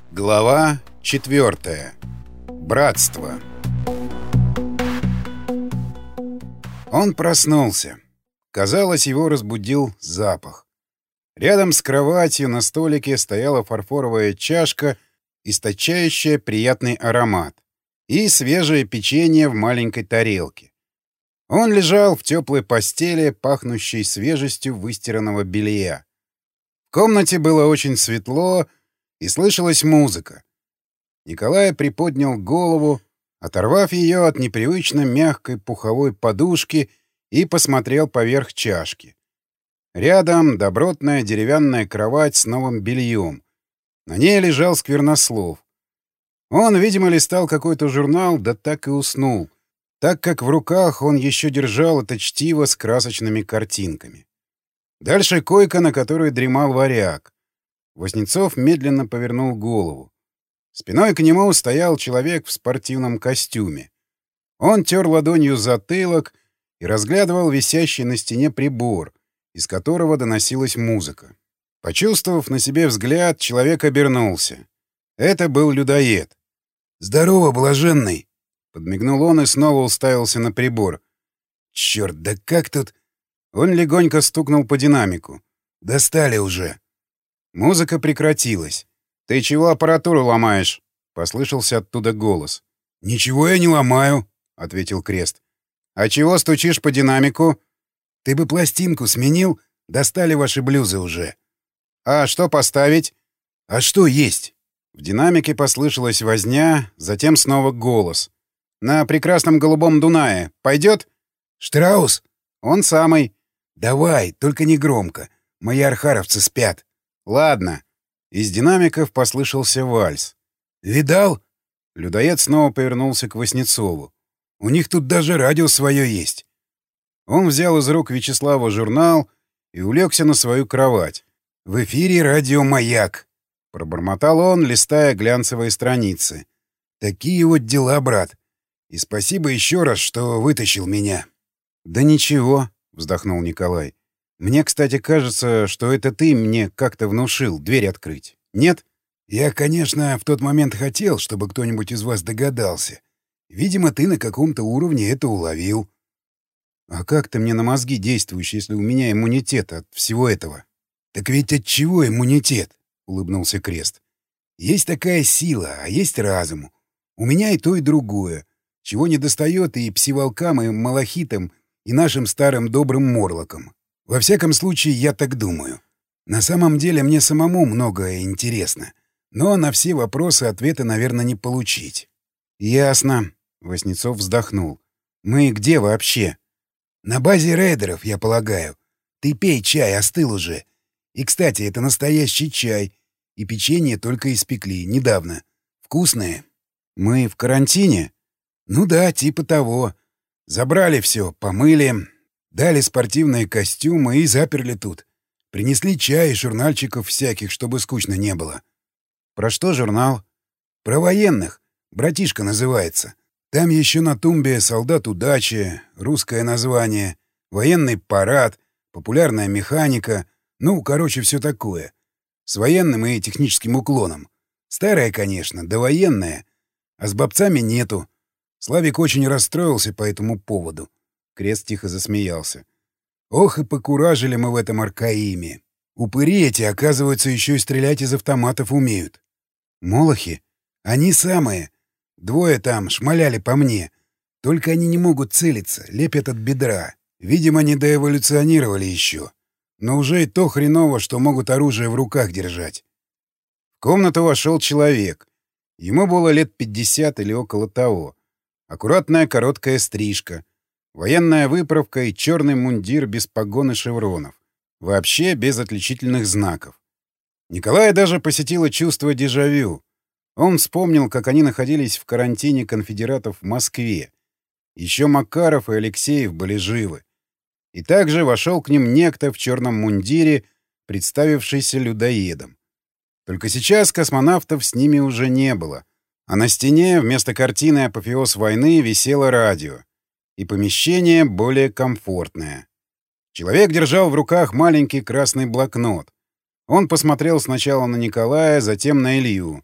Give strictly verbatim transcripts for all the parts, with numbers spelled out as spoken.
Глава четвертая. Братство. Он проснулся. Казалось, его разбудил запах. Рядом с кроватью на столике стояла фарфоровая чашка, источающая приятный аромат, и свежее печенье в маленькой тарелке. Он лежал в теплой постели, пахнущей свежестью выстиранного белья. В комнате было очень светло, и слышалась музыка. Николай приподнял голову, оторвав ее от непривычно мягкой пуховой подушки, и посмотрел поверх чашки. Рядом добротная деревянная кровать с новым бельем. На ней лежал Сквернослов. Он, видимо, листал какой-то журнал, да так и уснул, так как в руках он еще держал это чтиво с красочными картинками. Дальше койка, на которой дремал варяг. Воснецов медленно повернул голову. Спиной к нему стоял человек в спортивном костюме. Он тер ладонью затылок и разглядывал висящий на стене прибор, из которого доносилась музыка. Почувствовав на себе взгляд, человек обернулся. Это был людоед. «Здорово, блаженный!» — подмигнул он и снова уставился на прибор. «Черт, да как тут...» Он легонько стукнул по динамику. «Достали уже!» Музыка прекратилась. «Ты чего аппаратуру ломаешь?» — послышался оттуда голос. «Ничего я не ломаю», — ответил Крест. «А чего стучишь по динамику?» «Ты бы пластинку сменил, достали ваши блюзы уже». «А что поставить?» «А что есть?» В динамике послышалась возня, затем снова голос. «На прекрасном голубом Дунае. Пойдет?» «Штраус?» «Он самый». «Давай, только не громко. Мои архаровцы спят». «Ладно». Из динамиков послышался вальс. «Видал?» Людоед снова повернулся к Воснецову. «У них тут даже радио свое есть». Он взял из рук Вячеслава журнал и улегся на свою кровать. «В эфире радио «Маяк», — пробормотал он, листая глянцевые страницы. «Такие вот дела, брат. И спасибо еще раз, что вытащил меня». «Да ничего», — вздохнул Николай. «Мне, кстати, кажется, что это ты мне как-то внушил дверь открыть. Нет?» «Я, конечно, в тот момент хотел, чтобы кто-нибудь из вас догадался. Видимо, ты на каком-то уровне это уловил». «А как ты мне на мозги действуешь, если у меня иммунитет от всего этого?» «Так ведь от чего иммунитет?» — улыбнулся Крест. «Есть такая сила, а есть разум. У меня и то, и другое. Чего недостает и псиволкам, и малахитам, и нашим старым добрым морлокам. Во всяком случае, я так думаю. На самом деле мне самому многое интересно. Но на все вопросы ответа, наверное, не получить». «Ясно», — Воснецов вздохнул. «Мы где вообще?» «На базе рейдеров, я полагаю. Ты пей чай, остыл уже. И, кстати, это настоящий чай. И печенье только испекли, недавно. Вкусное». «Мы в карантине?» «Ну да, типа того. Забрали все, помыли, дали спортивные костюмы и заперли тут. Принесли чай и журнальчиков всяких, чтобы скучно не было». «Про что журнал?» «Про военных. Братишка называется. Там еще на тумбе «Солдат удачи», русское название, военный парад, популярная механика, ну, короче, все такое. С военным и техническим уклоном. Старое, конечно, довоенное. А с бобцами нету. Славик очень расстроился по этому поводу». Крест тихо засмеялся. «Ох, и покуражили мы в этом Аркаиме. Упыри эти, оказывается, еще и стрелять из автоматов умеют». «Молохи? Они самые. Двое там шмаляли по мне. Только они не могут целиться, лепят от бедра. Видимо, не доэволюционировали еще. Но уже и то хреново, что могут оружие в руках держать». В комнату вошел человек. Ему было лет пятьдесят или около того. Аккуратная короткая стрижка, военная выправка и черный мундир без погон и шевронов. Вообще без отличительных знаков. Николая даже посетило чувство дежавю. Он вспомнил, как они находились в карантине конфедератов в Москве. Еще Макаров и Алексеев были живы. И также вошел к ним некто в черном мундире, представившийся людоедом. Только сейчас космонавтов с ними уже не было, а на стене вместо картины «Апофеоз войны» висело радио, и помещение более комфортное. Человек держал в руках маленький красный блокнот. Он посмотрел сначала на Николая, затем на Илью.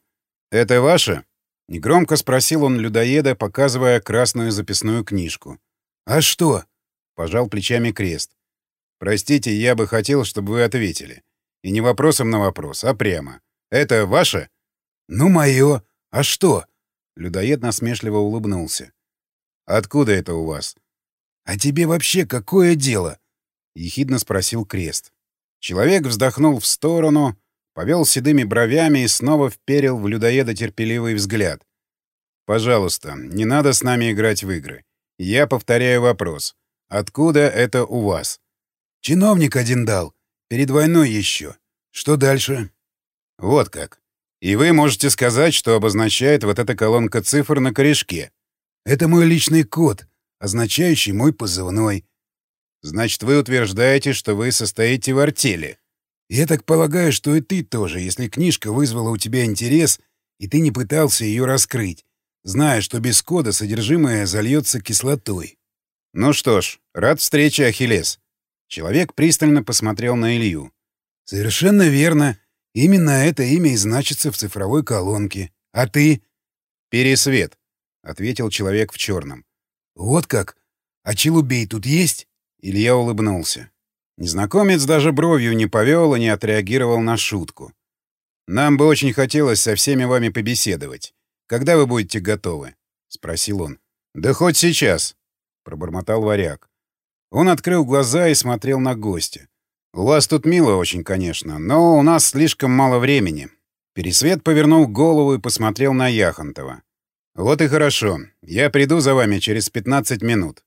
«Это ваше?» — негромко спросил он людоеда, показывая красную записную книжку. «А что?» — пожал плечами Крест. «Простите, я бы хотел, чтобы вы ответили. И не вопросом на вопрос, а прямо. Это ваше?» «Ну, мое. А что?» Людоед насмешливо улыбнулся. «Откуда это у вас?» «А тебе вообще какое дело?» — ехидно спросил Крест. Человек вздохнул в сторону, повел седыми бровями и снова вперил в людоеда терпеливый взгляд. «Пожалуйста, не надо с нами играть в игры. Я повторяю вопрос. Откуда это у вас?» «Чиновник один дал. Перед войной еще. Что дальше?» «Вот как. И вы можете сказать, что обозначает вот эта колонка цифр на корешке?» «Это мой личный код, означающий мой позывной». «Значит, вы утверждаете, что вы состоите в артели?» «Я так полагаю, что и ты тоже, если книжка вызвала у тебя интерес, и ты не пытался ее раскрыть, зная, что без кода содержимое зальется кислотой». «Ну что ж, рад встрече, Ахиллес». Человек пристально посмотрел на Илью. «Совершенно верно. Именно это имя и значится в цифровой колонке. А ты?» «Пересвет», — ответил человек в черном. «Вот как? А Челубей тут есть?» Илья улыбнулся. Незнакомец даже бровью не повел и не отреагировал на шутку. «Нам бы очень хотелось со всеми вами побеседовать. Когда вы будете готовы?» — спросил он. «Да хоть сейчас», — пробормотал варяг. Он открыл глаза и смотрел на гостя. «У вас тут мило очень, конечно, но у нас слишком мало времени». Пересвет повернул голову и посмотрел на Яхонтова. «Вот и хорошо. Я приду за вами через пятнадцать минут».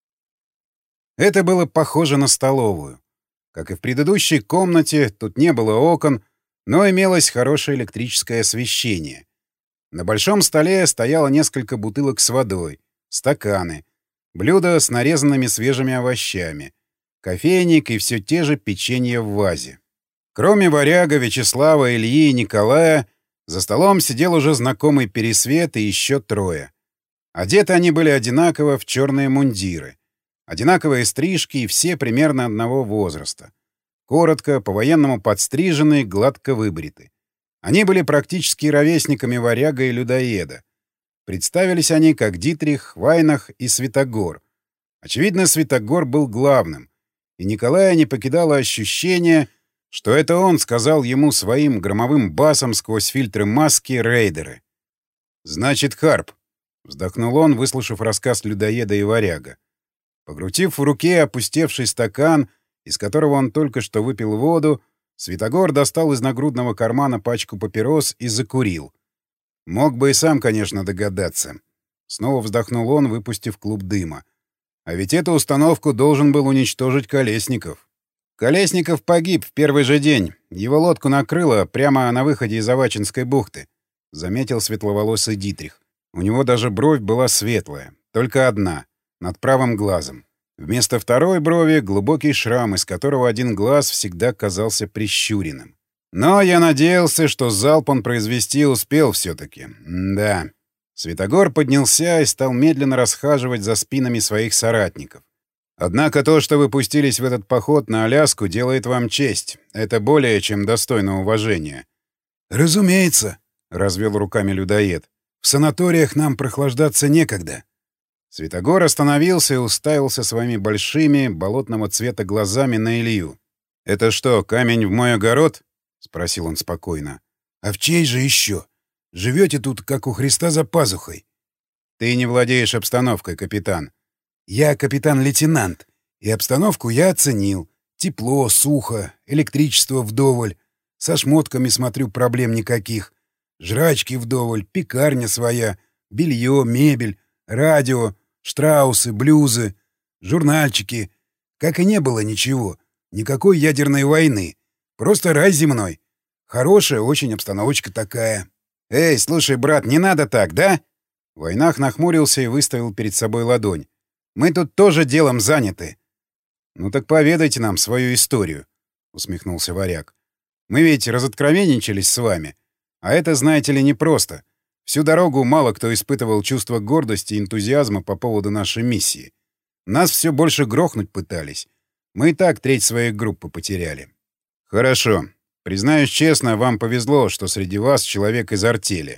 Это было похоже на столовую. Как и в предыдущей комнате, тут не было окон, но имелось хорошее электрическое освещение. На большом столе стояло несколько бутылок с водой, стаканы, блюдо с нарезанными свежими овощами, кофейник и все те же печенье в вазе. Кроме варяга, Вячеслава, Ильи и Николая, за столом сидел уже знакомый Пересвет и еще трое. Одеты они были одинаково в черные мундиры. Одинаковые стрижки и все примерно одного возраста. Коротко, по-военному подстрижены, гладко выбриты. Они были практически ровесниками варяга и людоеда. Представились они как Дитрих, Вайнах и Святогор. Очевидно, Святогор был главным, и Николая не покидало ощущение, что это он сказал ему своим громовым басом сквозь фильтры маски рейдеры. «Значит, Харп», — вздохнул он, выслушав рассказ людоеда и варяга. Покрутив в руке опустевший стакан, из которого он только что выпил воду, Святогор достал из нагрудного кармана пачку папирос и закурил. Мог бы и сам, конечно, догадаться. Снова вздохнул он, выпустив клуб дыма. А ведь эту установку должен был уничтожить Колесников. Колесников погиб в первый же день. Его лодку накрыло прямо на выходе из Авачинской бухты, — заметил светловолосый Дитрих. У него даже бровь была светлая, только одна, над правым глазом. Вместо второй брови — глубокий шрам, из которого один глаз всегда казался прищуренным. Но я надеялся, что залп он произвести успел все-таки. Да. Святогор поднялся и стал медленно расхаживать за спинами своих соратников. Однако то, что вы пустились в этот поход на Аляску, делает вам честь. Это более чем достойно уважения. «Разумеется», — развел руками людоед. «В санаториях нам прохлаждаться некогда». Святогор остановился и уставился своими большими, болотного цвета глазами на Илью. «Это что, камень в мой огород?» — спросил он спокойно. «А в чей же еще? Живете тут, как у Христа за пазухой». «Ты не владеешь обстановкой, капитан». «Я капитан-лейтенант, и обстановку я оценил. Тепло, сухо, электричество вдоволь. Со шмотками, смотрю, проблем никаких. Жрачки вдоволь, пекарня своя, белье, мебель, радио, штраусы, блюзы, журнальчики. Как и не было ничего. Никакой ядерной войны. Просто рай земной. Хорошая очень обстановочка такая». «Эй, слушай, брат, не надо так, да?» Войнах нахмурился и выставил перед собой ладонь. «Мы тут тоже делом заняты». «Ну так поведайте нам свою историю», — усмехнулся варяг. «Мы ведь разоткровенничались с вами. А это, знаете ли, непросто. Всю дорогу мало кто испытывал чувство гордости и энтузиазма по поводу нашей миссии. Нас все больше грохнуть пытались. Мы и так треть своей группы потеряли». «Хорошо. Признаюсь честно, вам повезло, что среди вас человек из артели.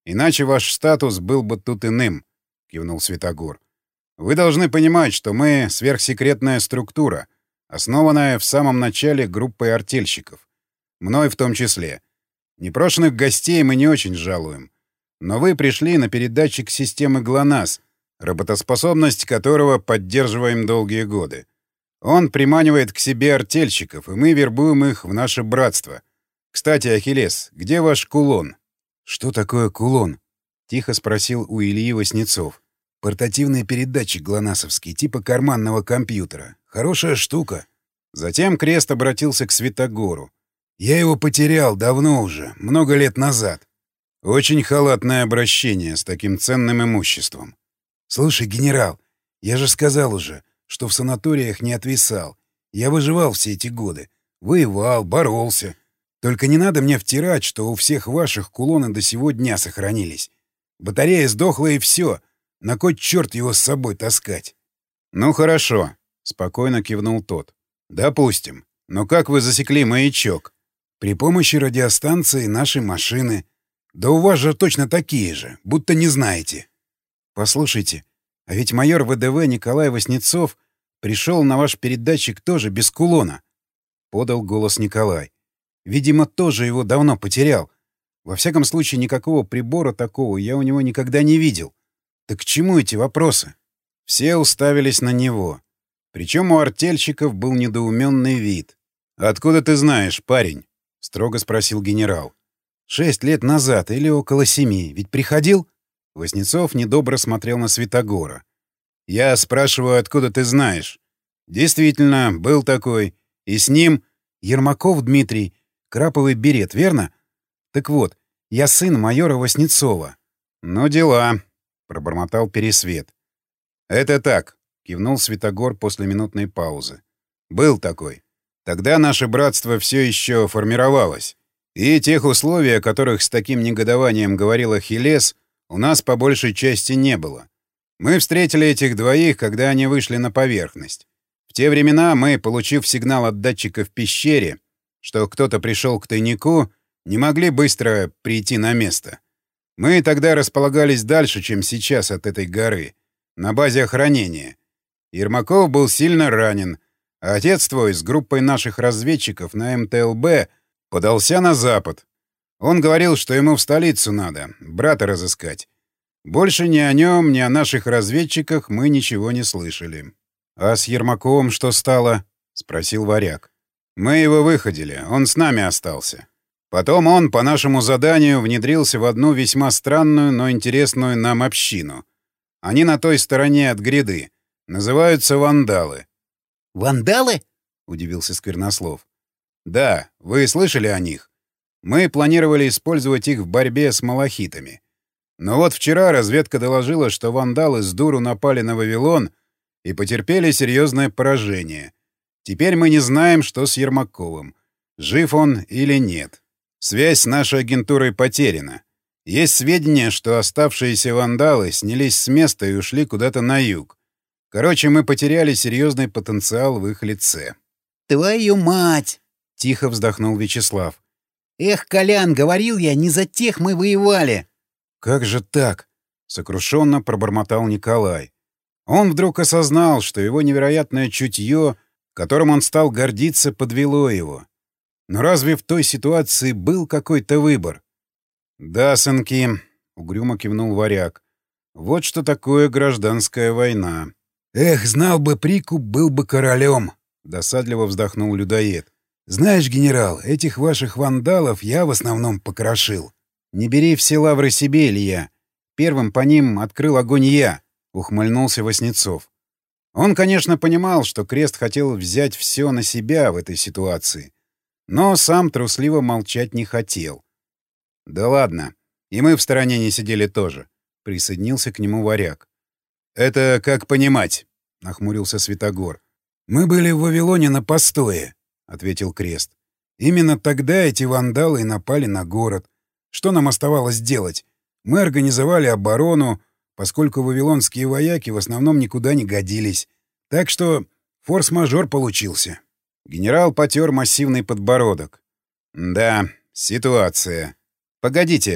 Иначе ваш статус был бы тут иным, — кивнул Святогор. Вы должны понимать, что мы сверхсекретная структура, основанная в самом начале группой артельщиков. Мной в том числе. Непрошенных гостей мы не очень жалуем. Но вы пришли на передатчик системы ГЛОНАСС, работоспособность которого поддерживаем долгие годы. Он приманивает к себе артельщиков, и мы вербуем их в наше братство. Кстати, Ахиллес, где ваш кулон? — Что такое кулон? — тихо спросил у Ильи Васнецов. — Портативный передатчик глонассовский, типа карманного компьютера. Хорошая штука. Затем Крест обратился к Святогору. — Я его потерял давно уже, много лет назад. Очень халатное обращение с таким ценным имуществом. — Слушай, генерал, я же сказал уже, что в санаториях не отвисал. Я выживал все эти годы. Воевал, боролся. Только не надо мне втирать, что у всех ваших кулоны до сего дня сохранились. Батарея сдохла и все. На кой черт его с собой таскать? — Ну хорошо, — спокойно кивнул тот. — Допустим. Но как вы засекли маячок? — При помощи радиостанции нашей машины. Да у вас же точно такие же, будто не знаете. — Послушайте, а ведь майор ВДВ Николай Васнецов пришел на ваш передатчик тоже без кулона, — подал голос Николай. Видимо, тоже его давно потерял. Во всяком случае, никакого прибора такого я у него никогда не видел. Так к чему эти вопросы? Все уставились на него. Причем у артельщиков был недоуменный вид. «Откуда ты знаешь, парень?» — строго спросил генерал. «Шесть лет назад или около семи. Ведь приходил?» Васнецов недобро смотрел на Святогора. «Я спрашиваю, откуда ты знаешь?» «Действительно, был такой. И с ним...» «Ермаков Дмитрий. Краповый берет, верно? Так вот, я сын майора Васнецова». «Ну, дела», — пробормотал Пересвет. «Это так», — кивнул Святогор после минутной паузы. «Был такой. Тогда наше братство все еще формировалось. И тех условий, о которых с таким негодованием говорил Ахиллес, у нас по большей части не было. Мы встретили этих двоих, когда они вышли на поверхность. В те времена мы, получив сигнал от датчика в пещере, что кто-то пришел к тайнику, не могли быстро прийти на место. Мы тогда располагались дальше, чем сейчас от этой горы, на базе охранения. Ермаков был сильно ранен, а отец твой с группой наших разведчиков на эм тэ эл бэ подался на запад. Он говорил, что ему в столицу надо, брата разыскать. Больше ни о нем, ни о наших разведчиках мы ничего не слышали. — А с Ермаковым что стало? — спросил Варяг. — Мы его выходили, он с нами остался. Потом он, по нашему заданию, внедрился в одну весьма странную, но интересную нам общину. Они на той стороне от гряды. Называются вандалы. — Вандалы? — удивился Сквернослов. — Да, вы слышали о них? Мы планировали использовать их в борьбе с малахитами. Но вот вчера разведка доложила, что вандалы с дуру напали на Вавилон и потерпели серьезное поражение. Теперь мы не знаем, что с Ермаковым. Жив он или нет. Связь с нашей агентурой потеряна. Есть сведения, что оставшиеся вандалы снялись с места и ушли куда-то на юг. Короче, мы потеряли серьезный потенциал в их лице. — Твою мать! — тихо вздохнул Вячеслав. — Эх, Колян, говорил я, не за тех мы воевали. — Как же так? — сокрушенно пробормотал Николай. Он вдруг осознал, что его невероятное чутье, которым он стал гордиться, подвело его. Но разве в той ситуации был какой-то выбор? — Да, сынки, — угрюмо кивнул Варяг. — Вот что такое гражданская война. — Эх, знал бы прикуп, был бы королем, — досадливо вздохнул людоед. — Знаешь, генерал, этих ваших вандалов я в основном покрошил. — Не бери все лавры себе, Илья. Первым по ним открыл огонь я, — ухмыльнулся Васнецов. Он, конечно, понимал, что Крест хотел взять все на себя в этой ситуации, но сам трусливо молчать не хотел. — Да ладно, и мы в стороне не сидели тоже, — присоединился к нему Варяг. — Это как понимать? — нахмурился Святогор. — Мы были в Вавилоне на постое, — ответил Крест. — Именно тогда эти вандалы и напали на город. Что нам оставалось делать? Мы организовали оборону, поскольку вавилонские вояки в основном никуда не годились. Так что форс-мажор получился. Генерал потер массивный подбородок. — Да, ситуация. Погодите,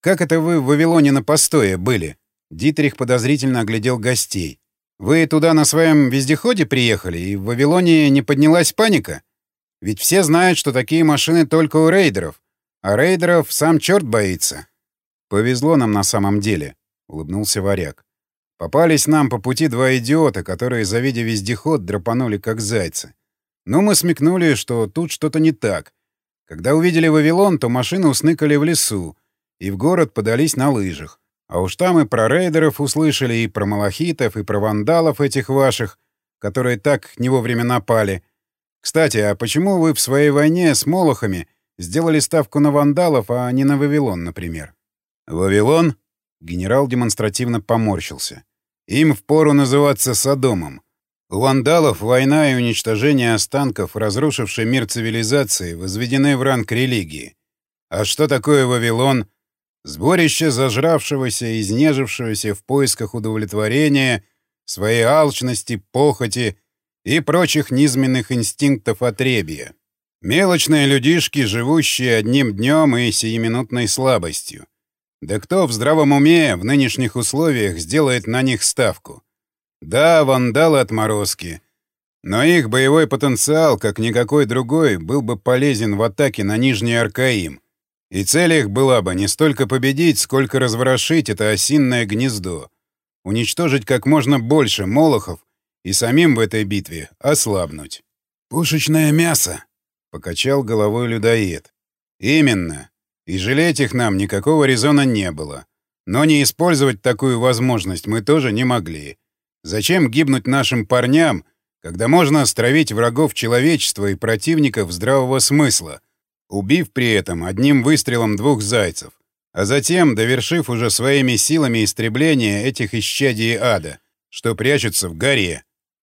как это вы в Вавилоне на постое были?» Дитрих подозрительно оглядел гостей. «Вы туда на своем вездеходе приехали, и в Вавилоне не поднялась паника? Ведь все знают, что такие машины только у рейдеров, а рейдеров сам черт боится». «Повезло нам на самом деле», — улыбнулся Варяг. «Попались нам по пути два идиота, которые, завидя вездеход, драпанули как зайцы. Но мы смекнули, что тут что-то не так. Когда увидели Вавилон, то машины усныкали в лесу и в город подались на лыжах. А уж там и про рейдеров услышали, и про малахитов, и про вандалов этих ваших, которые так не вовремя напали. Кстати, а почему вы в своей войне с молохами сделали ставку на вандалов, а не на Вавилон, например?» «Вавилон?» — генерал демонстративно поморщился. «Им впору называться Содомом. У вандалов война и уничтожение останков, разрушившей мир цивилизации, возведены в ранг религии. А что такое Вавилон? Сборище зажравшегося, изнежившегося в поисках удовлетворения, своей алчности, похоти и прочих низменных инстинктов отребья. Мелочные людишки, живущие одним днем и сиюминутной слабостью. Да кто в здравом уме в нынешних условиях сделает на них ставку? Да, вандалы отморозки. Но их боевой потенциал, как никакой другой, был бы полезен в атаке на Нижний Аркаим. И цель их была бы не столько победить, сколько разворошить это осинное гнездо, уничтожить как можно больше молохов и самим в этой битве ослабнуть. «Пушечное мясо!» — покачал головой людоед. «Именно. И жалеть их нам никакого резона не было. Но не использовать такую возможность мы тоже не могли. Зачем гибнуть нашим парням, когда можно стравить врагов человечества и противников здравого смысла, убив при этом одним выстрелом двух зайцев, а затем довершив уже своими силами истребление этих исчадий ада, что прячутся в горе?»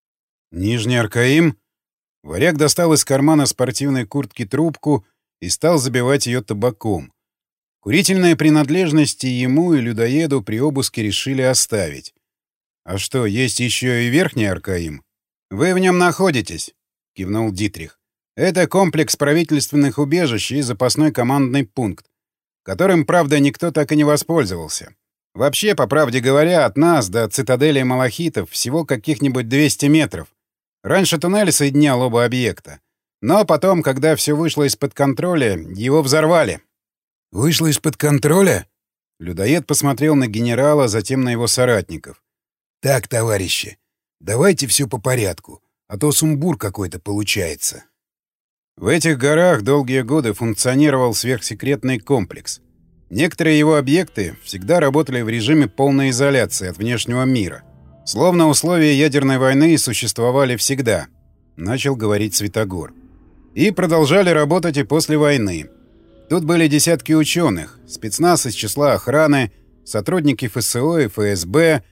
«Нижний Аркаим?» Варяг достал из кармана спортивной куртки трубку и стал забивать ее табаком. Курительные принадлежности ему и людоеду при обыске решили оставить. «А что, есть еще и Верхний Аркаим?» «Вы в нем находитесь», — кивнул Дитрих. «Это комплекс правительственных убежищ и запасной командный пункт, которым, правда, никто так и не воспользовался. Вообще, по правде говоря, от нас до цитадели малахитов всего каких-нибудь двести метров. Раньше туннель соединял оба объекта. Но потом, когда все вышло из-под контроля, его взорвали». «Вышло из-под контроля?» Людоед посмотрел на генерала, затем на его соратников. «Так, товарищи, давайте все по порядку, а то сумбур какой-то получается». В этих горах долгие годы функционировал сверхсекретный комплекс. Некоторые его объекты всегда работали в режиме полной изоляции от внешнего мира. Словно условия ядерной войны существовали всегда, начал говорить Святогор. И продолжали работать и после войны. Тут были десятки ученых, спецназ из числа охраны, сотрудники ФСО и ФСБ,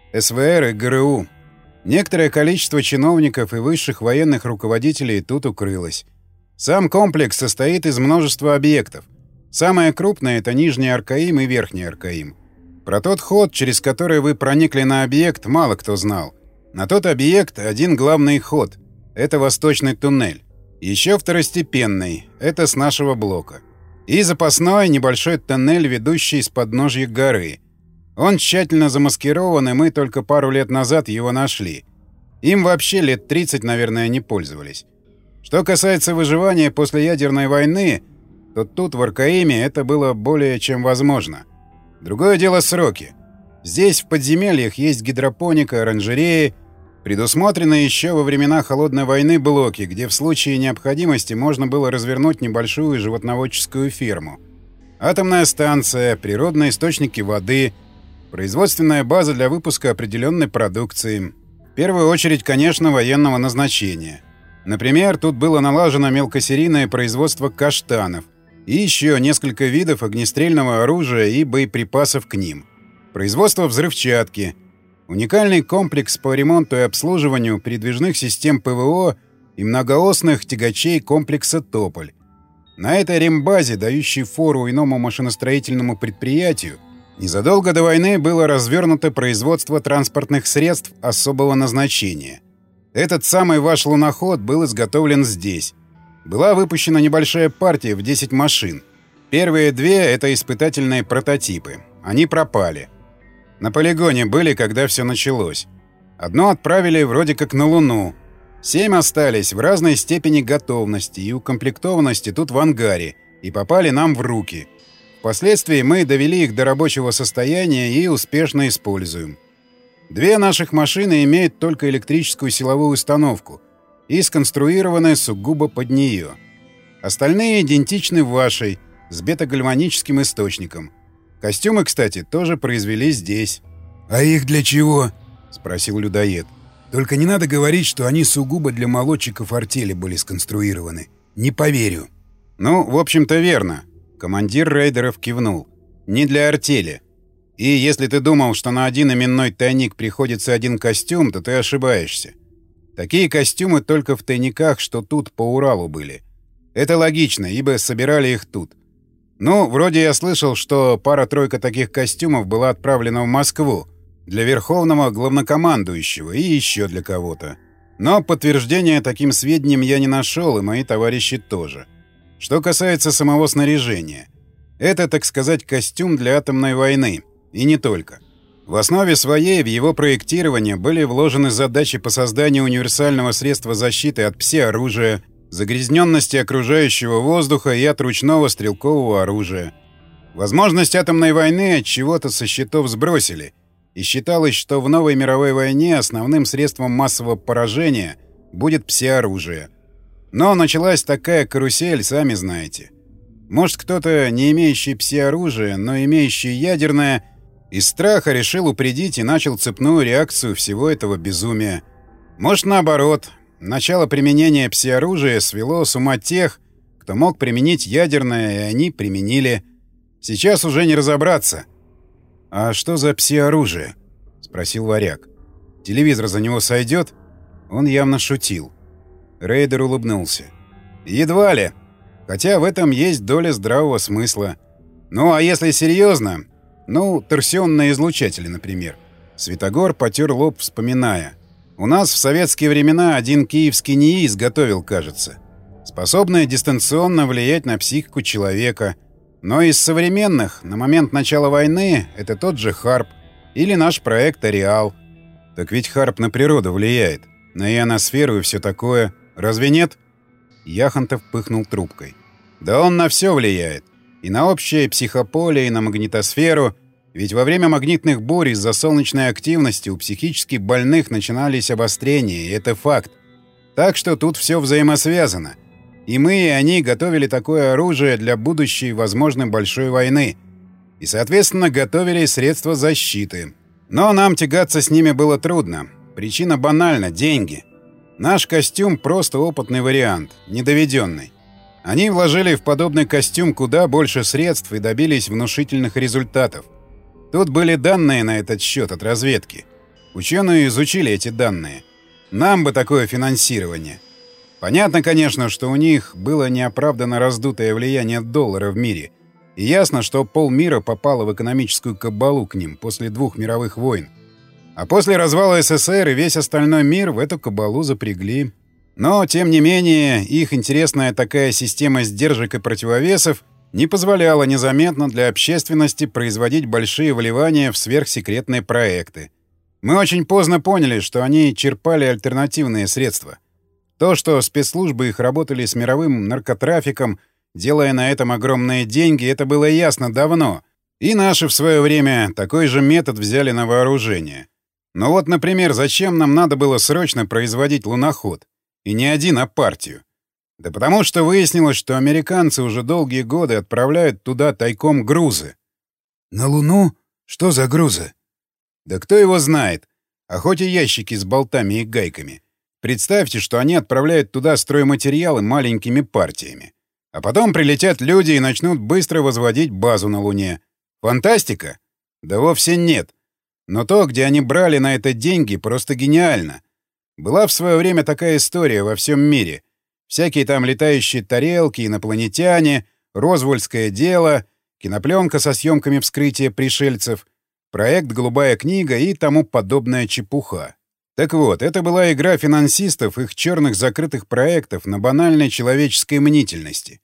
СВР и ГРУ. Некоторое количество чиновников и высших военных руководителей тут укрылось. Сам комплекс состоит из множества объектов. Самое крупное — это Нижний Аркаим и Верхний Аркаим. Про тот ход, через который вы проникли на объект, мало кто знал. На тот объект один главный ход — это восточный туннель. Еще второстепенный — это с нашего блока. И запасной небольшой тоннель, ведущий с подножья горы. Он тщательно замаскирован, и мы только пару лет назад его нашли. Им вообще лет тридцать, наверное, не пользовались. Что касается выживания после ядерной войны, то тут, в Аркаиме, это было более чем возможно. Другое дело — сроки. Здесь, в подземельях, есть гидропоника, оранжереи, предусмотрены еще во времена Холодной войны блоки, где в случае необходимости можно было развернуть небольшую животноводческую ферму. Атомная станция, природные источники воды, производственная база для выпуска определенной продукции. В первую очередь, конечно, военного назначения. Например, тут было налажено мелкосерийное производство каштанов и еще несколько видов огнестрельного оружия и боеприпасов к ним. Производство взрывчатки. Уникальный комплекс по ремонту и обслуживанию передвижных систем ПВО и многоосных тягачей комплекса «Тополь». На этой рембазе, дающей фору иному машиностроительному предприятию, незадолго до войны было развернуто производство транспортных средств особого назначения. Этот самый ваш луноход был изготовлен здесь. Была выпущена небольшая партия в десять машин. Первые две — это испытательные прототипы. Они пропали. На полигоне были, когда все началось. Одно отправили вроде как на Луну. Семь остались в разной степени готовности и укомплектованности тут в ангаре и попали нам в руки. Впоследствии мы довели их до рабочего состояния и успешно используем. Две наших машины имеют только электрическую силовую установку и сконструированы сугубо под нее. Остальные идентичны вашей, с бета-гальваническим источником. Костюмы, кстати, тоже произвели здесь. «А их для чего?» — спросил людоед. «Только не надо говорить, что они сугубо для молодчиков артели были сконструированы. Не поверю». «Ну, в общем-то, верно». Командир рейдеров кивнул. «Не для артели. И если ты думал, что на один именной тайник приходится один костюм, то ты ошибаешься. Такие костюмы только в тайниках, что тут по Уралу были. Это логично, ибо собирали их тут. Ну, вроде я слышал, что пара-тройка таких костюмов была отправлена в Москву для верховного главнокомандующего и еще для кого-то. Но подтверждения таким сведениям я не нашел, и мои товарищи тоже. Что касается самого снаряжения. Это, так сказать, костюм для атомной войны. И не только. В основе своей в его проектирование были вложены задачи по созданию универсального средства защиты от пси-оружия, загрязненности окружающего воздуха и от ручного стрелкового оружия. Возможность атомной войны от чего-то со счетов сбросили, и считалось, что в новой мировой войне основным средством массового поражения будет пси-оружие. Но началась такая карусель, сами знаете. Может, кто-то, не имеющий пси-оружия, но имеющий ядерное, из страха решил упредить и начал цепную реакцию всего этого безумия. Может, наоборот. Начало применения пси-оружия свело с ума тех, кто мог применить ядерное, и они применили. Сейчас уже не разобраться. «А что за пси-оружие?» — спросил Варяг. «Телевизор за него сойдет?» Он явно шутил. Рейдер улыбнулся. «Едва ли. Хотя в этом есть доля здравого смысла. Ну, а если серьезно? Ну, торсионные излучатели, например». Святогор потер лоб, вспоминая. У нас в советские времена один киевский НИИ изготовил, кажется. Способный дистанционно влиять на психику человека. Но из современных, на момент начала войны, это тот же ХАРП. Или наш проект «Ареал». Так ведь ХАРП на природу влияет. На ионосферу и все такое. Разве нет? Яхонтов пыхнул трубкой. Да он на все влияет. И на общее психополе, и на магнитосферу. Ведь во время магнитных бурь из-за солнечной активности у психически больных начинались обострения, и это факт. Так что тут все взаимосвязано. И мы, и они готовили такое оружие для будущей, возможно, большой войны. И, соответственно, готовили средства защиты. Но нам тягаться с ними было трудно. Причина банальна — деньги. Наш костюм — просто опытный вариант, недоведенный. Они вложили в подобный костюм куда больше средств и добились внушительных результатов. Тут были данные на этот счет от разведки. Ученые изучили эти данные. Нам бы такое финансирование. Понятно, конечно, что у них было неоправданно раздутое влияние доллара в мире. И ясно, что полмира попало в экономическую кабалу к ним после двух мировых войн. А после развала СССР и весь остальной мир в эту кабалу запрягли. Но, тем не менее, их интересная такая система сдержек и противовесов не позволяла незаметно для общественности производить большие вливания в сверхсекретные проекты. Мы очень поздно поняли, что они черпали альтернативные средства. То, что спецслужбы их работали с мировым наркотрафиком, делая на этом огромные деньги, это было ясно давно. И наши в свое время такой же метод взяли на вооружение. Но вот, например, зачем нам надо было срочно производить луноход? И не один, а партию. Да потому что выяснилось, что американцы уже долгие годы отправляют туда тайком грузы. «На Луну? Что за грузы?» Да кто его знает. А хоть и ящики с болтами и гайками. Представьте, что они отправляют туда стройматериалы маленькими партиями. А потом прилетят люди и начнут быстро возводить базу на Луне. Фантастика? Да вовсе нет. Но то, где они брали на это деньги, просто гениально. Была в свое время такая история во всем мире. Всякие там летающие тарелки, инопланетяне, Розвольское дело, кинопленка со съемками вскрытия пришельцев, проект «Голубая книга» и тому подобная чепуха. Так вот, это была игра финансистов их черных закрытых проектов на банальной человеческой мнительности.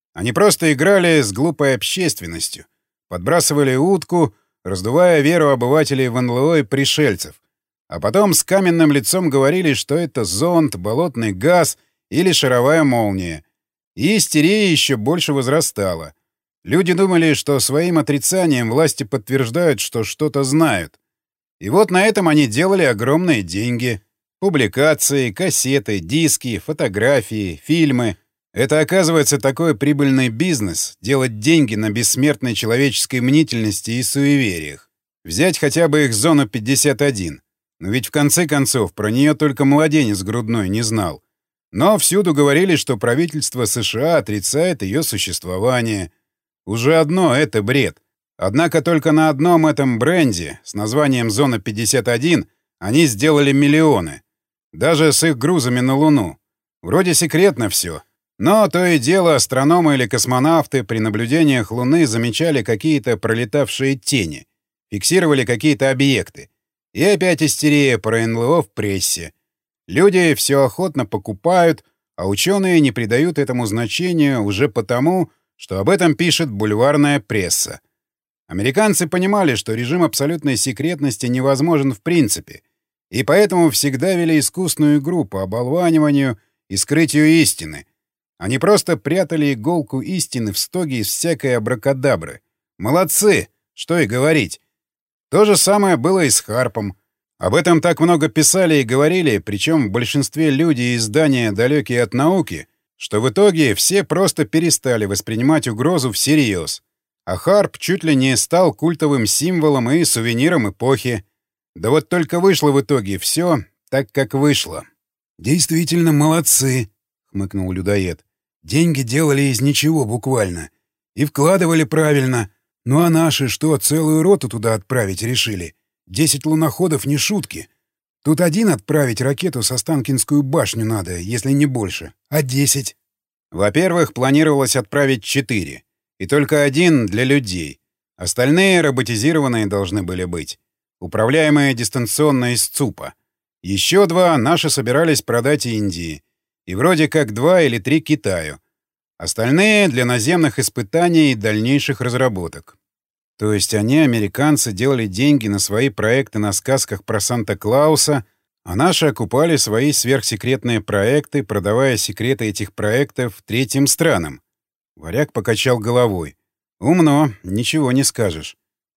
Они просто играли с глупой общественностью, подбрасывали утку, раздувая веру обывателей в эн эл о и пришельцев. А потом с каменным лицом говорили, что это зонд, болотный газ или шаровая молния. И истерия еще больше возрастала. Люди думали, что своим отрицанием власти подтверждают, что что-то знают. И вот на этом они делали огромные деньги. Публикации, кассеты, диски, фотографии, фильмы. Это, оказывается, такой прибыльный бизнес — делать деньги на бессмертной человеческой мнительности и суевериях. Взять хотя бы их зону пятьдесят один. Но ведь в конце концов про нее только младенец грудной не знал. Но всюду говорили, что правительство США отрицает ее существование. Уже одно — это бред. Однако только на одном этом бренде с названием «Зона пятьдесят один» они сделали миллионы. Даже с их грузами на Луну. Вроде секретно все. Но то и дело астрономы или космонавты при наблюдениях Луны замечали какие-то пролетавшие тени, фиксировали какие-то объекты. И опять истерия про эн эл о в прессе. Люди все охотно покупают, а ученые не придают этому значения уже потому, что об этом пишет бульварная пресса. Американцы понимали, что режим абсолютной секретности невозможен в принципе, и поэтому всегда вели искусную игру по оболваниванию и скрытию истины. Они просто прятали иголку истины в стоге из всякой абракадабры. Молодцы! Что и говорить. То же самое было и с Харпом. Об этом так много писали и говорили, причем в большинстве люди и издания далекие от науки, что в итоге все просто перестали воспринимать угрозу всерьез. А Харп чуть ли не стал культовым символом и сувениром эпохи. Да вот только вышло в итоге все так, как вышло. «Действительно молодцы», — хмыкнул людоед. «Деньги делали из ничего буквально. И вкладывали правильно. Ну а наши что, целую роту туда отправить решили? Десять луноходов не шутки. Тут один отправить ракету с Останкинскую башню надо, если не больше. А десять?» Во-первых, планировалось отправить четыре. И только один для людей. Остальные роботизированные должны были быть. Управляемые дистанционно из ЦУПа. Еще два наши собирались продать Индии. И вроде как два или три Китаю. Остальные — для наземных испытаний и дальнейших разработок. То есть они, американцы, делали деньги на свои проекты на сказках про Санта-Клауса, а наши окупали свои сверхсекретные проекты, продавая секреты этих проектов третьим странам. Варяг покачал головой. «Умно, ничего не скажешь.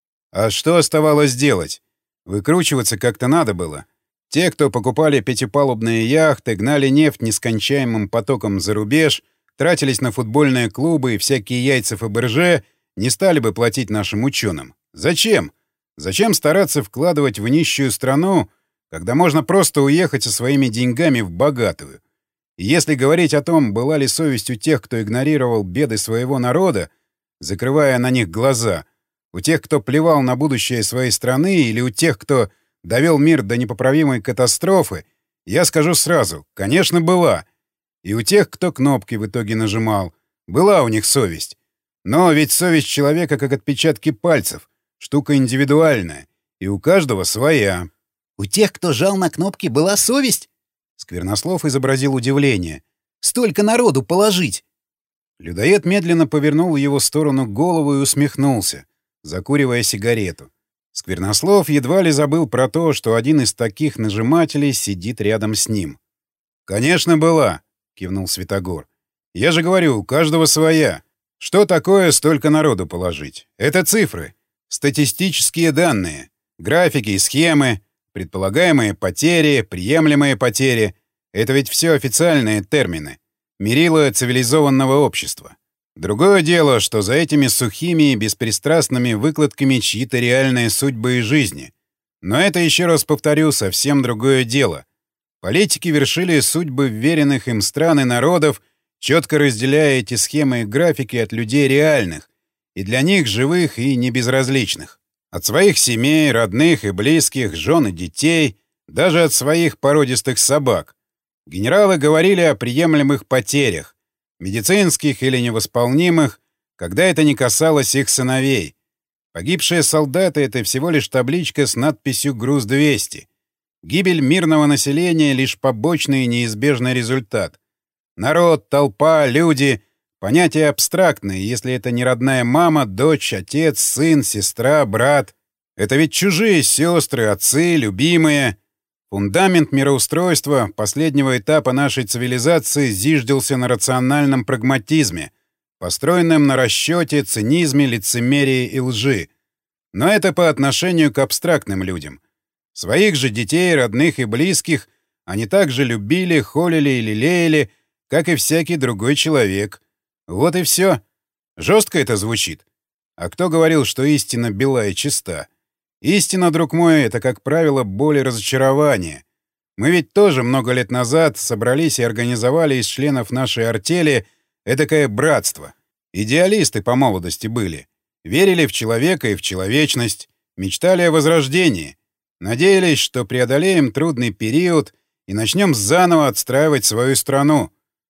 А что оставалось делать? Выкручиваться как-то надо было. Те, кто покупали пятипалубные яхты, гнали нефть нескончаемым потоком за рубеж, тратились на футбольные клубы и всякие яйца Фаберже, не стали бы платить нашим ученым. Зачем? Зачем стараться вкладывать в нищую страну, когда можно просто уехать со своими деньгами в богатую? И если говорить о том, была ли совесть у тех, кто игнорировал беды своего народа, закрывая на них глаза, у тех, кто плевал на будущее своей страны, или у тех, кто довел мир до непоправимой катастрофы, я скажу сразу, конечно, была. И у тех, кто кнопки в итоге нажимал, была у них совесть. Но ведь совесть человека, как отпечатки пальцев, штука индивидуальная, и у каждого своя. «У тех, кто жал на кнопки, была совесть?» Сквернослов изобразил удивление. «Столько народу положить!» Людоед медленно повернул в его сторону голову и усмехнулся, закуривая сигарету. Сквернослов едва ли забыл про то, что один из таких нажимателей сидит рядом с ним. «Конечно, была», — кивнул Святогор. «Я же говорю, у каждого своя. Что такое столько народу положить? Это цифры, статистические данные, графики и схемы, предполагаемые потери, приемлемые потери. Это ведь все официальные термины, мерило цивилизованного общества. Другое дело, что за этими сухими и беспристрастными выкладками чьи-то реальные судьбы и жизни. Но это, еще раз повторю, совсем другое дело. Политики вершили судьбы вверенных им стран и народов, четко разделяя эти схемы и графики от людей реальных, и для них живых и небезразличных. От своих семей, родных и близких, жен и детей, даже от своих породистых собак. Генералы говорили о приемлемых потерях, медицинских или невосполнимых, когда это не касалось их сыновей. Погибшие солдаты — это всего лишь табличка с надписью «Груз двести». Гибель мирного населения — лишь побочный и неизбежный результат. Народ, толпа, люди Понятия абстрактные, если это не родная мама, дочь, отец, сын, сестра, брат. Это ведь чужие сестры, отцы, любимые. Фундамент мироустройства последнего этапа нашей цивилизации зиждился на рациональном прагматизме, построенном на расчете, цинизме, лицемерии и лжи. Но это по отношению к абстрактным людям. Своих же детей, родных и близких они также любили, холили и лелеяли, как и всякий другой человек. Вот и все. Жестко это звучит. А кто говорил, что истина бела и чиста? Истина, друг мой, это, как правило, боль и разочарование. Мы ведь тоже много лет назад собрались и организовали из членов нашей артели эдакое братство. Идеалисты по молодости были. Верили в человека и в человечность, мечтали о возрождении. Надеялись, что преодолеем трудный период и начнем заново отстраивать свою страну.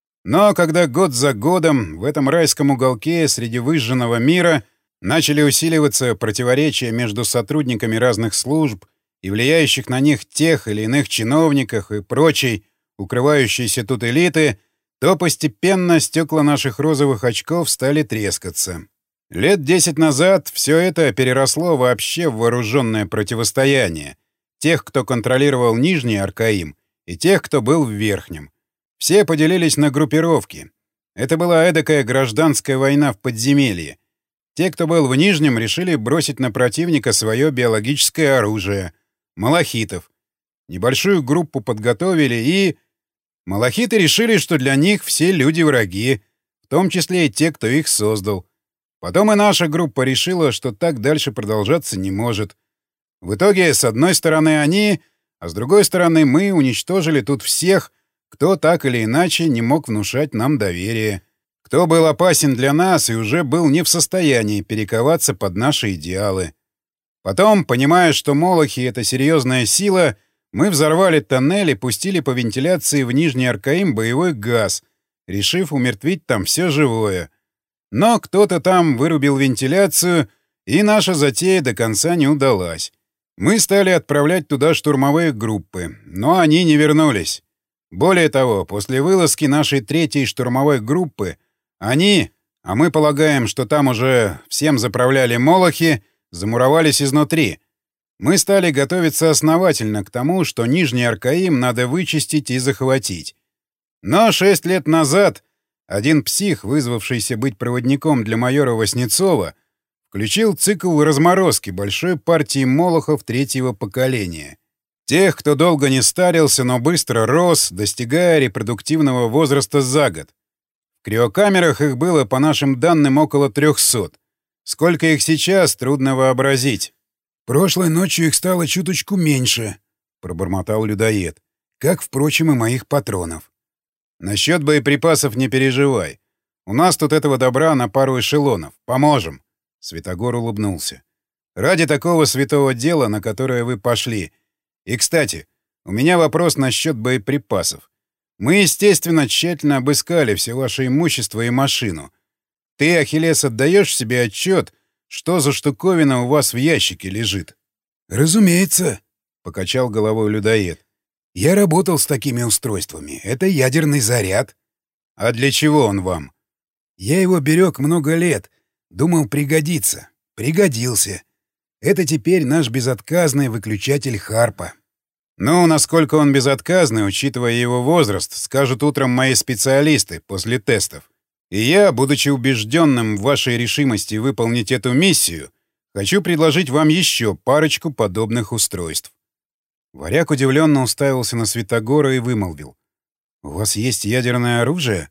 Но когда год за годом в этом райском уголке среди выжженного мира начали усиливаться противоречия между сотрудниками разных служб и влияющих на них тех или иных чиновников и прочей укрывающейся тут элиты, то постепенно стекла наших розовых очков стали трескаться. Лет десять назад все это переросло вообще в вооруженное противостояние тех, кто контролировал Нижний Аркаим, и тех, кто был в Верхнем. Все поделились на группировки. Это была эдакая гражданская война в подземелье. Те, кто был в Нижнем, решили бросить на противника свое биологическое оружие — малахитов. Небольшую группу подготовили и... Малахиты решили, что для них все люди враги, в том числе и те, кто их создал. Потом и наша группа решила, что так дальше продолжаться не может. В итоге, с одной стороны они, а с другой стороны мы уничтожили тут всех, кто так или иначе не мог внушать нам доверие. Кто был опасен для нас и уже был не в состоянии перековаться под наши идеалы. Потом, понимая, что молохи — это серьезная сила, мы взорвали тоннель и пустили по вентиляции в Нижний Аркаим боевой газ, решив умертвить там все живое. Но кто-то там вырубил вентиляцию, и наша затея до конца не удалась. Мы стали отправлять туда штурмовые группы, но они не вернулись. Более того, после вылазки нашей третьей штурмовой группы они, а мы полагаем, что там уже всем заправляли молохи, замуровались изнутри. Мы стали готовиться основательно к тому, что Нижний Аркаим надо вычистить и захватить. Но шесть лет назад один псих, вызвавшийся быть проводником для майора Васнецова, включил цикл разморозки большой партии молохов третьего поколения. Тех, кто долго не старился, но быстро рос, достигая репродуктивного возраста за год. В криокамерах их было, по нашим данным, около трехсот. Сколько их сейчас, трудно вообразить. «Прошлой ночью их стало чуточку меньше», — пробормотал людоед. «Как, впрочем, и моих патронов». «Насчет боеприпасов не переживай. У нас тут этого добра на пару эшелонов. Поможем». Святогор улыбнулся. «Ради такого святого дела, на которое вы пошли. И, кстати, у меня вопрос насчет боеприпасов. Мы, естественно, тщательно обыскали все ваше имущество и машину. Ты, Ахиллес, отдаешь себе отчет, что за штуковина у вас в ящике лежит?» «Разумеется», — покачал головой людоед. «Я работал с такими устройствами. Это ядерный заряд». «А для чего он вам?» «Я его берег много лет. Думал, пригодится. Пригодился. Это теперь наш безотказный выключатель Харпа». «Ну, насколько он безотказный, учитывая его возраст, скажут утром мои специалисты после тестов. И я, будучи убежденным в вашей решимости выполнить эту миссию, хочу предложить вам еще парочку подобных устройств». Варяг удивленно уставился на Святогора и вымолвил: «У вас есть ядерное оружие?»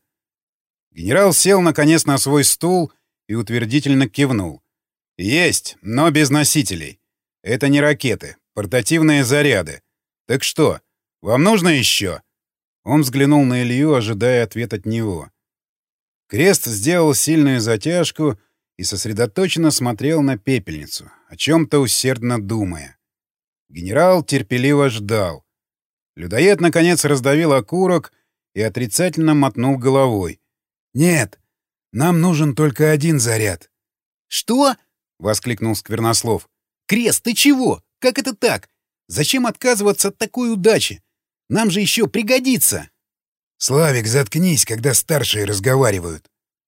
Генерал сел, наконец, на свой стул и утвердительно кивнул. «Есть, но без носителей. Это не ракеты, портативные заряды. Так что, вам нужно еще?» Он взглянул на Илью, ожидая ответ от него. Крест сделал сильную затяжку и сосредоточенно смотрел на пепельницу, о чем-то усердно думая. Генерал терпеливо ждал. Людоед, наконец, раздавил окурок и отрицательно мотнул головой. «Нет, нам нужен только один заряд». «Что?» — воскликнул Сквернослов. «Крест, ты чего? Как это так? Зачем отказываться от такой удачи? Нам же еще пригодится!» «Славик, заткнись, когда старшие разговаривают», —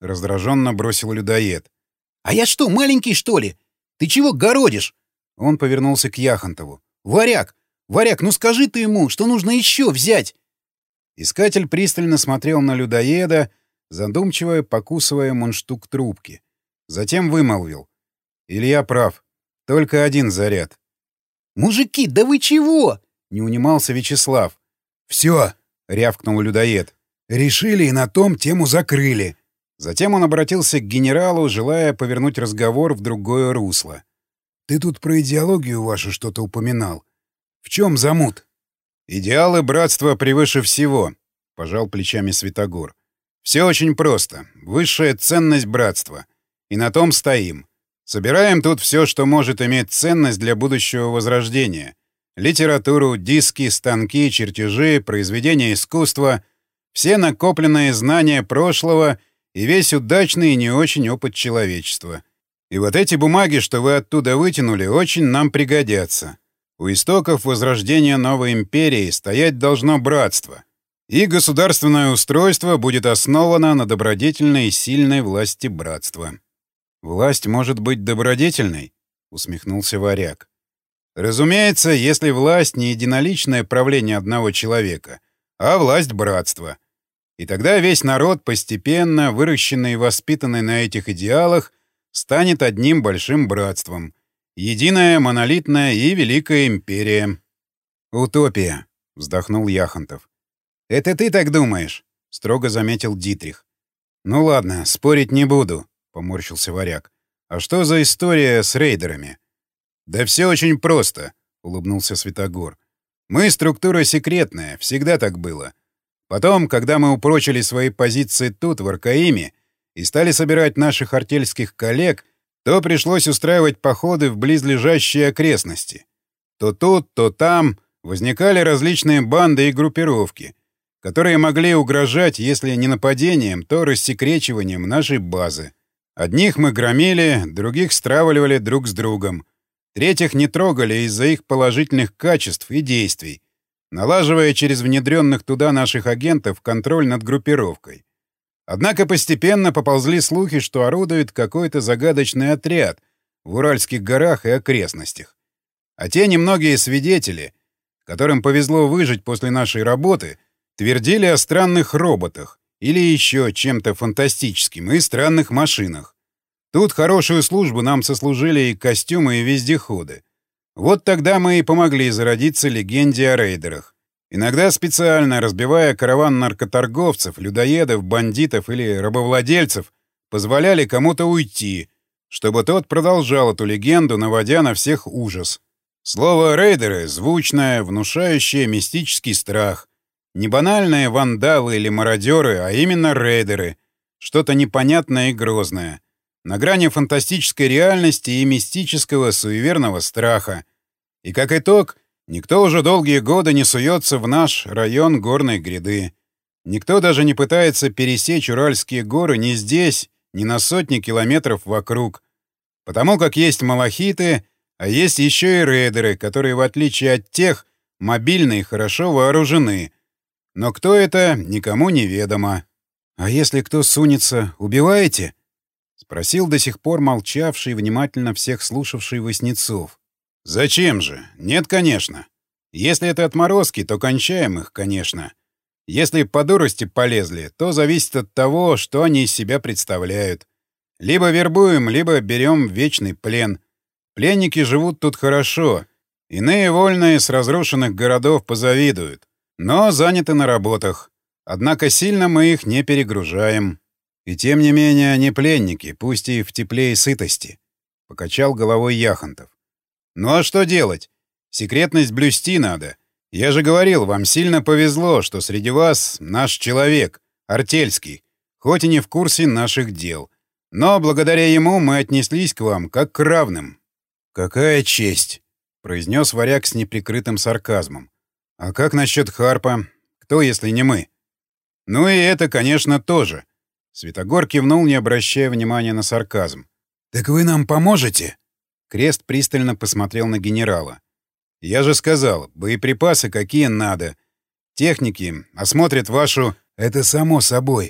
раздраженно бросил людоед. «А я что, маленький, что ли? Ты чего городишь?» Он повернулся к Яхонтову. «Варяг! Варяг, ну скажи ты ему, что нужно еще взять!» Искатель пристально смотрел на людоеда, задумчиво покусывая мундштук трубки. Затем вымолвил. «Илья прав. Только один заряд». «Мужики, да вы чего?» — не унимался Вячеслав. «Все!» — рявкнул людоед. «Решили и на том тему закрыли». Затем он обратился к генералу, желая повернуть разговор в другое русло. «Ты тут про идеологию вашу что-то упоминал. В чем замут?» «Идеалы братства превыше всего», — пожал плечами Святогор. «Все очень просто. Высшая ценность братства. И на том стоим. Собираем тут все, что может иметь ценность для будущего возрождения. Литературу, диски, станки, чертежи, произведения искусства, все накопленные знания прошлого и весь удачный и не очень опыт человечества. И вот эти бумаги, что вы оттуда вытянули, очень нам пригодятся. У истоков возрождения новой империи стоять должно братство. И государственное устройство будет основано на добродетельной и сильной власти братства». «Власть может быть добродетельной?» — усмехнулся Варяг. «Разумеется, если власть не единоличное правление одного человека, а власть братства. И тогда весь народ, постепенно выращенный и воспитанный на этих идеалах, станет одним большим братством. Единая, монолитная и великая империя». «Утопия», — вздохнул Яхонтов. «Это ты так думаешь?» — строго заметил Дитрих. «Ну ладно, спорить не буду», — поморщился Варяг. «А что за история с рейдерами?» «Да все очень просто», — улыбнулся Святогор. «Мы структура секретная, всегда так было. Потом, когда мы упрочили свои позиции тут, в Аркаиме, и стали собирать наших артельских коллег, то пришлось устраивать походы в близлежащие окрестности. То тут, то там возникали различные банды и группировки, которые могли угрожать, если не нападением, то рассекречиванием нашей базы. Одних мы громили, других стравливали друг с другом. Третьих не трогали из-за их положительных качеств и действий, налаживая через внедренных туда наших агентов контроль над группировкой. Однако постепенно поползли слухи, что орудует какой-то загадочный отряд в Уральских горах и окрестностях. А те немногие свидетели, которым повезло выжить после нашей работы, твердили о странных роботах или еще чем-то фантастическим и странных машинах. Тут хорошую службу нам сослужили и костюмы, и вездеходы. Вот тогда мы и помогли зародиться легенде о рейдерах. Иногда специально разбивая караван наркоторговцев, людоедов, бандитов или рабовладельцев, позволяли кому-то уйти, чтобы тот продолжал эту легенду, наводя на всех ужас. Слово «рейдеры» звучное, внушающее мистический страх. Не банальные вандалы или мародеры, а именно рейдеры. Что-то непонятное и грозное. На грани фантастической реальности и мистического суеверного страха. И как итог, никто уже долгие годы не суется в наш район горной гряды. Никто даже не пытается пересечь Уральские горы ни здесь, ни на сотни километров вокруг. Потому как есть малахиты, а есть еще и рейдеры, которые, в отличие от тех, мобильны и хорошо вооружены. Но кто это, никому не ведомо. «А если кто сунется, убиваете?» — спросил до сих пор молчавший, внимательно всех слушавший Васнецов. «Зачем же? Нет, конечно. Если это отморозки, то кончаем их, конечно. Если по дурости полезли, то зависит от того, что они из себя представляют. Либо вербуем, либо берем в вечный плен. Пленники живут тут хорошо. Иные вольные с разрушенных городов позавидуют. Но заняты на работах. Однако сильно мы их не перегружаем. И тем не менее они пленники, пусть и в тепле и сытости», — покачал головой Яхонтов. «Ну а что делать? Секретность блюсти надо. Я же говорил, вам сильно повезло, что среди вас наш человек, Артельский, хоть и не в курсе наших дел. Но благодаря ему мы отнеслись к вам как к равным». «Какая честь!» — произнес Варяг с неприкрытым сарказмом. «А как насчет Харпа? Кто, если не мы?» «Ну и это, конечно, тоже». Святогор кивнул, не обращая внимания на сарказм. «Так вы нам поможете?» Крест пристально посмотрел на генерала. «Я же сказал, боеприпасы какие надо. Техники осмотрят вашу...» «Это само собой.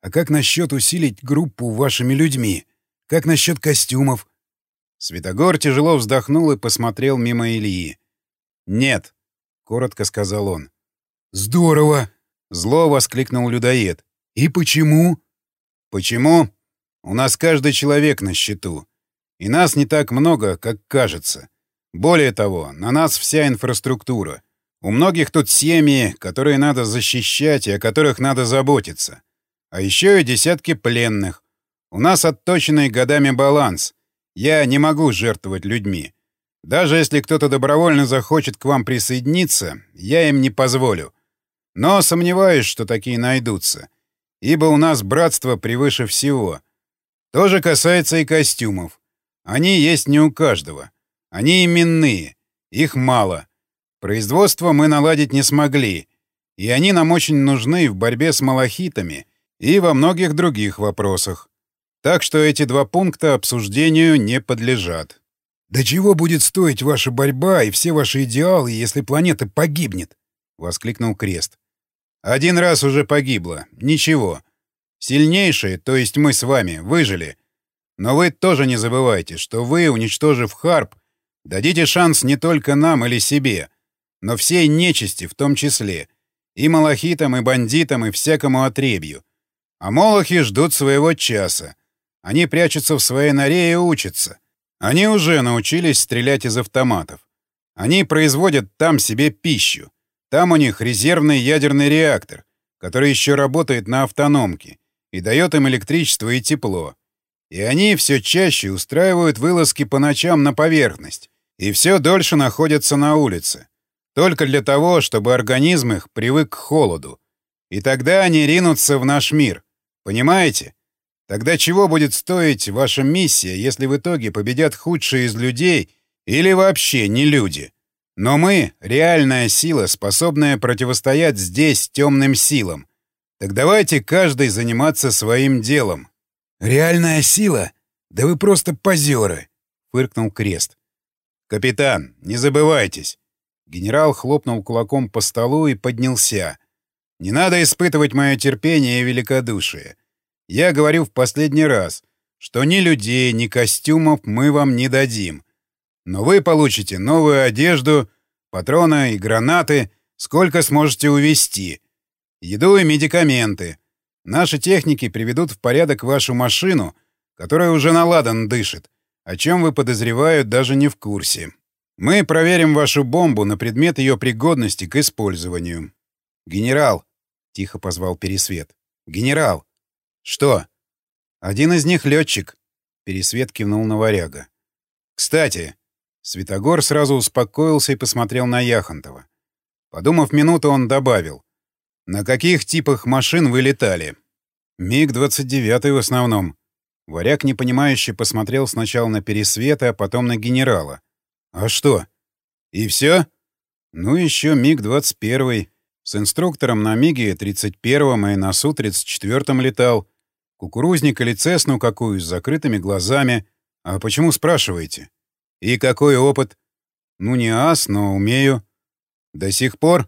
А как насчет усилить группу вашими людьми? Как насчет костюмов? Святогор тяжело вздохнул и посмотрел мимо Ильи. «Нет», — коротко сказал он. «Здорово!» — зло воскликнул людоед. «И почему?» «Почему? У нас каждый человек на счету. И нас не так много, как кажется. Более того, на нас вся инфраструктура. У многих тут семьи, которые надо защищать и о которых надо заботиться. А еще и десятки пленных. У нас отточенный годами баланс. Я не могу жертвовать людьми. Даже если кто-то добровольно захочет к вам присоединиться, я им не позволю. Но сомневаюсь, что такие найдутся. Ибо у нас братство превыше всего. То же касается и костюмов. Они есть не у каждого. Они именные. Их мало. Производство мы наладить не смогли. И они нам очень нужны в борьбе с малахитами и во многих других вопросах. Так что эти два пункта обсуждению не подлежат. «Да чего будет стоить ваша борьба и все ваши идеалы, если планета погибнет?» — воскликнул Крест. «Один раз уже погибло. Ничего. Сильнейшие, то есть мы с вами, выжили. Но вы тоже не забывайте, что вы, уничтожив Харп, дадите шанс не только нам или себе, но всей нечисти в том числе, и малахитам, и бандитам, и всякому отребью. А молохи ждут своего часа. Они прячутся в своей норе и учатся. Они уже научились стрелять из автоматов. Они производят там себе пищу. Там у них резервный ядерный реактор, который еще работает на автономке и дает им электричество и тепло. И они все чаще устраивают вылазки по ночам на поверхность и все дольше находятся на улице. Только для того, чтобы организм их привык к холоду. И тогда они ринутся в наш мир. Понимаете? Тогда чего будет стоить ваша миссия, если в итоге победят худшие из людей или вообще не люди? Но мы — реальная сила, способная противостоять здесь темным силам. Так давайте каждый заниматься своим делом. «Реальная сила? Да вы просто позеры!» — фыркнул Крест. «Капитан, не забывайтесь!» Генерал хлопнул кулаком по столу и поднялся. «Не надо испытывать мое терпение и великодушие. Я говорю в последний раз, что ни людей, ни костюмов мы вам не дадим. Но вы получите новую одежду, патроны и гранаты, сколько сможете увезти, еду и медикаменты. Наши техники приведут в порядок вашу машину, которая уже на ладан дышит, о чем вы, подозреваю, даже не в курсе. Мы проверим вашу бомбу на предмет ее пригодности к использованию». «Генерал!» — тихо позвал Пересвет. «Генерал!» «Что?» «Один из них летчик», — Пересвет кивнул на Варяга. «Кстати...» Святогор сразу успокоился и посмотрел на Яхонтова. Подумав минуту, он добавил. «На каких типах машин вы летали?» «миг двадцать девять в основном». Варяг непонимающе посмотрел сначала на Пересвета, а потом на генерала. «А что?» «И все?» «Ну, еще миг двадцать один. С инструктором на миге тридцать первом и на Су тридцать четвёртом летал. Кукурузник или Цесну какую с закрытыми глазами. А почему спрашиваете?» «И какой опыт?» «Ну, не ас, но умею». «До сих пор?»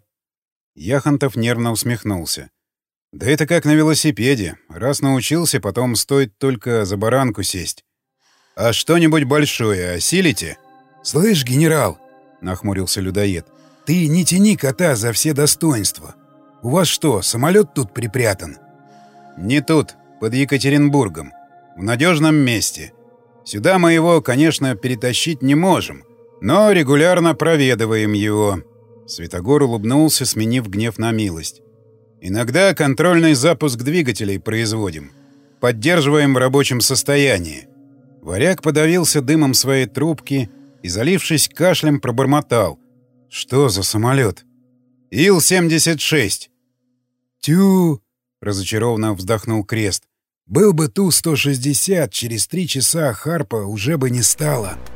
Яхонтов нервно усмехнулся. «Да это как на велосипеде. Раз научился, потом стоит только за баранку сесть. А что-нибудь большое осилите?» «Слышь, генерал!» — нахмурился людоед. «Ты не тяни кота за все достоинства. У вас что, самолет тут припрятан?» «Не тут, под Екатеринбургом. В надежном месте. Сюда мы его, конечно, перетащить не можем, но регулярно проведываем его». Святогор улыбнулся, сменив гнев на милость. «Иногда контрольный запуск двигателей производим. Поддерживаем в рабочем состоянии». Варяг подавился дымом своей трубки и, залившись кашлем, пробормотал. «Что за самолет?» Ил семьдесят шесть. «Тю!» — разочарованно вздохнул Крест. «Был бы Ту сто шестьдесят, через три часа Харпа уже бы не стало».